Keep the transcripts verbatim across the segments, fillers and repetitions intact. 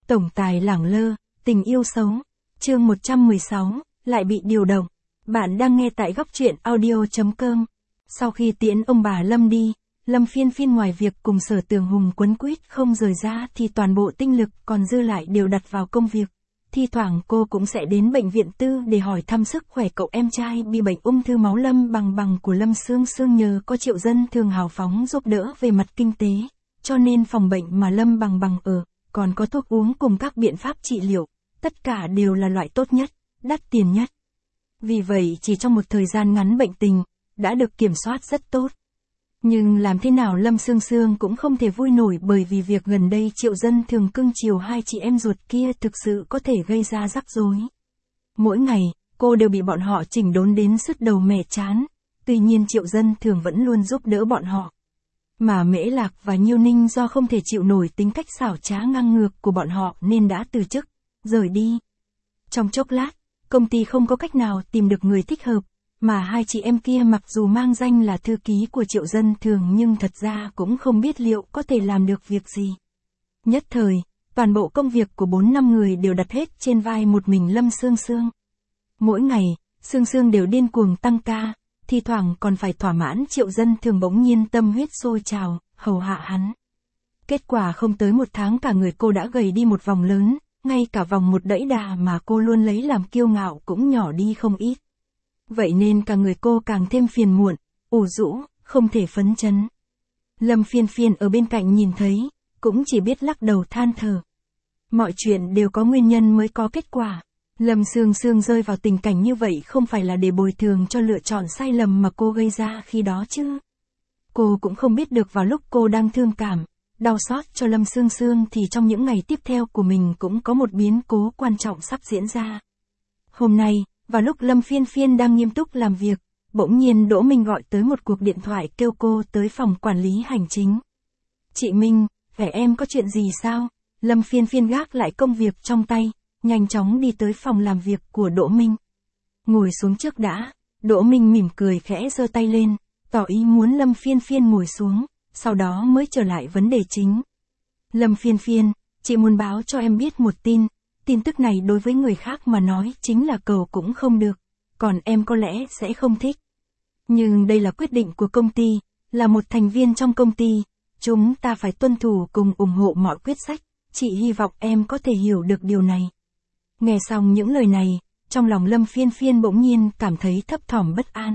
Tổng tài lẳng lơ, tình yêu xấu. Chương một trăm mười sáu, lại bị điều động. Bạn đang nghe tại góc truyện audio chấm com. Sau khi tiễn ông bà Lâm đi, Lâm Phiên Phiên ngoài việc cùng Sở Tường Hùng quấn quýt không rời ra thì toàn bộ tinh lực còn dư lại đều đặt vào công việc. Thi thoảng cô cũng sẽ đến bệnh viện tư để hỏi thăm sức khỏe cậu em trai bị bệnh ung thư máu Lâm Bằng Bằng của Lâm Sương Sương. Nhờ có Triệu Dân Thường hào phóng giúp đỡ về mặt kinh tế, cho nên phòng bệnh mà Lâm Bằng Bằng ở, còn có thuốc uống cùng các biện pháp trị liệu, tất cả đều là loại tốt nhất, đắt tiền nhất. Vì vậy chỉ trong một thời gian ngắn bệnh tình đã được kiểm soát rất tốt. Nhưng làm thế nào Lâm Sương Sương cũng không thể vui nổi, bởi vì việc gần đây Triệu Dân Thường cưng chiều hai chị em ruột kia thực sự có thể gây ra rắc rối. Mỗi ngày, cô đều bị bọn họ chỉnh đốn đến sứt đầu mẻ trán, tuy nhiên Triệu Dân Thường vẫn luôn giúp đỡ bọn họ. Mà Mễ Lạc và Nhiêu Ninh do không thể chịu nổi tính cách xảo trá ngang ngược của bọn họ nên đã từ chức, rời đi. Trong chốc lát, công ty không có cách nào tìm được người thích hợp, mà hai chị em kia mặc dù mang danh là thư ký của Triệu Dân Thường nhưng thật ra cũng không biết liệu có thể làm được việc gì. Nhất thời, toàn bộ công việc của bốn năm người đều đặt hết trên vai một mình Lâm Sương Sương. Mỗi ngày, Sương Sương đều điên cuồng tăng ca, thi thoảng còn phải thỏa mãn Triệu Dân Thường bỗng nhiên tâm huyết sôi trào, hầu hạ hắn. Kết quả không tới một tháng cả người cô đã gầy đi một vòng lớn, ngay cả vòng một đẫy đà mà cô luôn lấy làm kiêu ngạo cũng nhỏ đi không ít. Vậy nên cả người cô càng thêm phiền muộn, ủ rũ, không thể phấn chấn. Lâm Phiên Phiên ở bên cạnh nhìn thấy, cũng chỉ biết lắc đầu than thở. Mọi chuyện đều có nguyên nhân mới có kết quả. Lâm Sương Sương rơi vào tình cảnh như vậy không phải là để bồi thường cho lựa chọn sai lầm mà cô gây ra khi đó chứ. Cô cũng không biết được vào lúc cô đang thương cảm, đau xót cho Lâm Sương Sương thì trong những ngày tiếp theo của mình cũng có một biến cố quan trọng sắp diễn ra. Hôm nay, vào lúc Lâm Phiên Phiên đang nghiêm túc làm việc, bỗng nhiên Đỗ Minh gọi tới một cuộc điện thoại kêu cô tới phòng quản lý hành chính. Chị Minh, vẻ em có chuyện gì sao? Lâm Phiên Phiên gác lại công việc trong tay, nhanh chóng đi tới phòng làm việc của Đỗ Minh. Ngồi xuống trước đã, Đỗ Minh mỉm cười khẽ giơ tay lên, tỏ ý muốn Lâm Phiên Phiên ngồi xuống, sau đó mới trở lại vấn đề chính. Lâm Phiên Phiên, chị muốn báo cho em biết một tin. Tin tức này đối với người khác mà nói chính là cầu cũng không được, còn em có lẽ sẽ không thích. Nhưng đây là quyết định của công ty, là một thành viên trong công ty, chúng ta phải tuân thủ cùng ủng hộ mọi quyết sách, chị hy vọng em có thể hiểu được điều này. Nghe xong những lời này, trong lòng Lâm Phiên Phiên bỗng nhiên cảm thấy thấp thỏm bất an.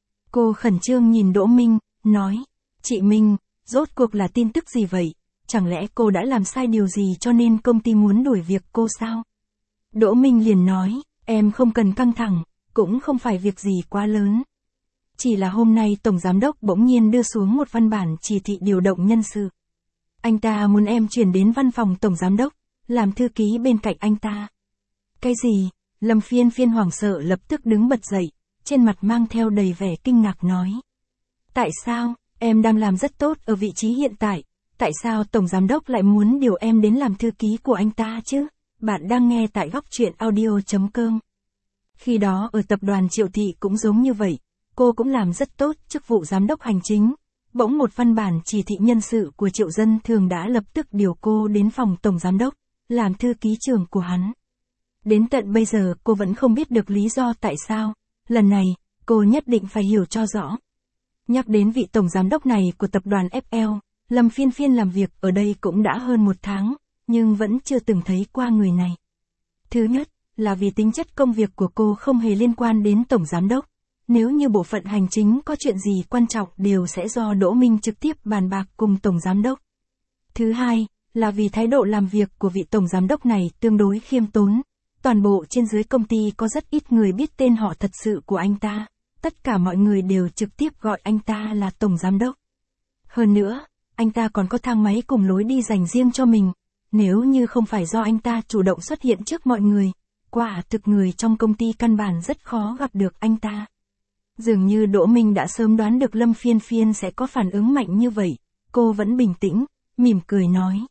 Cô khẩn trương nhìn Đỗ Minh, nói, chị Minh, rốt cuộc là tin tức gì vậy? Chẳng lẽ cô đã làm sai điều gì cho nên công ty muốn đuổi việc cô sao? Đỗ Minh liền nói, em không cần căng thẳng, cũng không phải việc gì quá lớn. Chỉ là hôm nay Tổng Giám đốc bỗng nhiên đưa xuống một văn bản chỉ thị điều động nhân sự. Anh ta muốn em chuyển đến văn phòng Tổng Giám đốc, làm thư ký bên cạnh anh ta. Cái gì? Lâm Phiên Phiên hoảng sợ lập tức đứng bật dậy, trên mặt mang theo đầy vẻ kinh ngạc nói. Tại sao? Em đang làm rất tốt ở vị trí hiện tại. Tại sao Tổng Giám đốc lại muốn điều em đến làm thư ký của anh ta chứ? Bạn đang nghe tại góc truyện audio chấm com. Khi đó ở tập đoàn Triệu Thị cũng giống như vậy, cô cũng làm rất tốt chức vụ giám đốc hành chính. Bỗng một văn bản chỉ thị nhân sự của Triệu Dân Thường đã lập tức điều cô đến phòng Tổng Giám đốc, làm thư ký trưởng của hắn. Đến tận bây giờ cô vẫn không biết được lý do tại sao, lần này, cô nhất định phải hiểu cho rõ. Nhắc đến vị Tổng Giám đốc này của tập đoàn ép lờ, Lâm Phiên Phiên làm việc ở đây cũng đã hơn một tháng, nhưng vẫn chưa từng thấy qua người này. Thứ nhất, là vì tính chất công việc của cô không hề liên quan đến Tổng Giám đốc. Nếu như bộ phận hành chính có chuyện gì quan trọng đều sẽ do Đỗ Minh trực tiếp bàn bạc cùng Tổng Giám đốc. Thứ hai, là vì thái độ làm việc của vị Tổng Giám đốc này tương đối khiêm tốn. Toàn bộ trên dưới công ty có rất ít người biết tên họ thật sự của anh ta. Tất cả mọi người đều trực tiếp gọi anh ta là Tổng Giám đốc. Hơn nữa, anh ta còn có thang máy cùng lối đi dành riêng cho mình. Nếu như không phải do anh ta chủ động xuất hiện trước mọi người, quả thực người trong công ty căn bản rất khó gặp được anh ta. Dường như Đỗ Minh đã sớm đoán được Lâm Phiên Phiên sẽ có phản ứng mạnh như vậy, cô vẫn bình tĩnh, mỉm cười nói.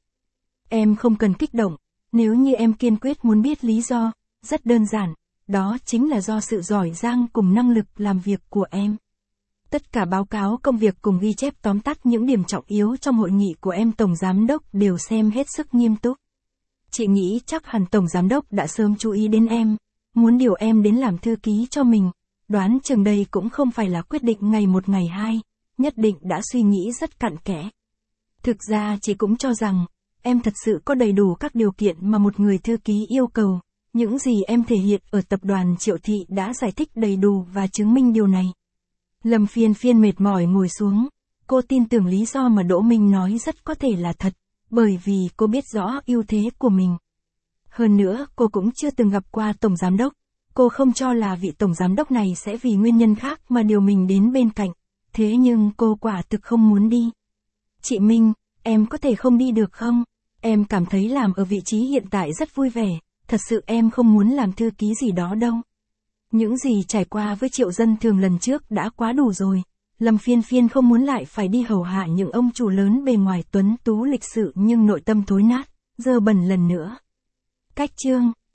Em không cần kích động, nếu như em kiên quyết muốn biết lý do, rất đơn giản, đó chính là do sự giỏi giang cùng năng lực làm việc của em. Tất cả báo cáo công việc cùng ghi chép tóm tắt những điểm trọng yếu trong hội nghị của em Tổng Giám đốc đều xem hết sức nghiêm túc. Chị nghĩ chắc hẳn Tổng Giám đốc đã sớm chú ý đến em, muốn điều em đến làm thư ký cho mình. Đoán chừng đây cũng không phải là quyết định ngày một ngày hai, nhất định đã suy nghĩ rất cặn kẽ. Thực ra chị cũng cho rằng, em thật sự có đầy đủ các điều kiện mà một người thư ký yêu cầu. Những gì em thể hiện ở tập đoàn Triệu Thị đã giải thích đầy đủ và chứng minh điều này. Lâm Phiên Phiên mệt mỏi ngồi xuống, cô tin tưởng lý do mà Đỗ Minh nói rất có thể là thật, bởi vì cô biết rõ ưu thế của mình. Hơn nữa, cô cũng chưa từng gặp qua Tổng Giám đốc, cô không cho là vị Tổng Giám đốc này sẽ vì nguyên nhân khác mà điều mình đến bên cạnh, thế nhưng cô quả thực không muốn đi. Chị Minh, em có thể không đi được không? Em cảm thấy làm ở vị trí hiện tại rất vui vẻ, thật sự em không muốn làm thư ký gì đó đâu. Những gì trải qua với Triệu Dân Thường lần trước đã quá đủ rồi. Lâm Phiên Phiên không muốn lại phải đi hầu hạ những ông chủ lớn bề ngoài tuấn tú lịch sự nhưng nội tâm thối nát, dơ bẩn lần nữa. Cách chương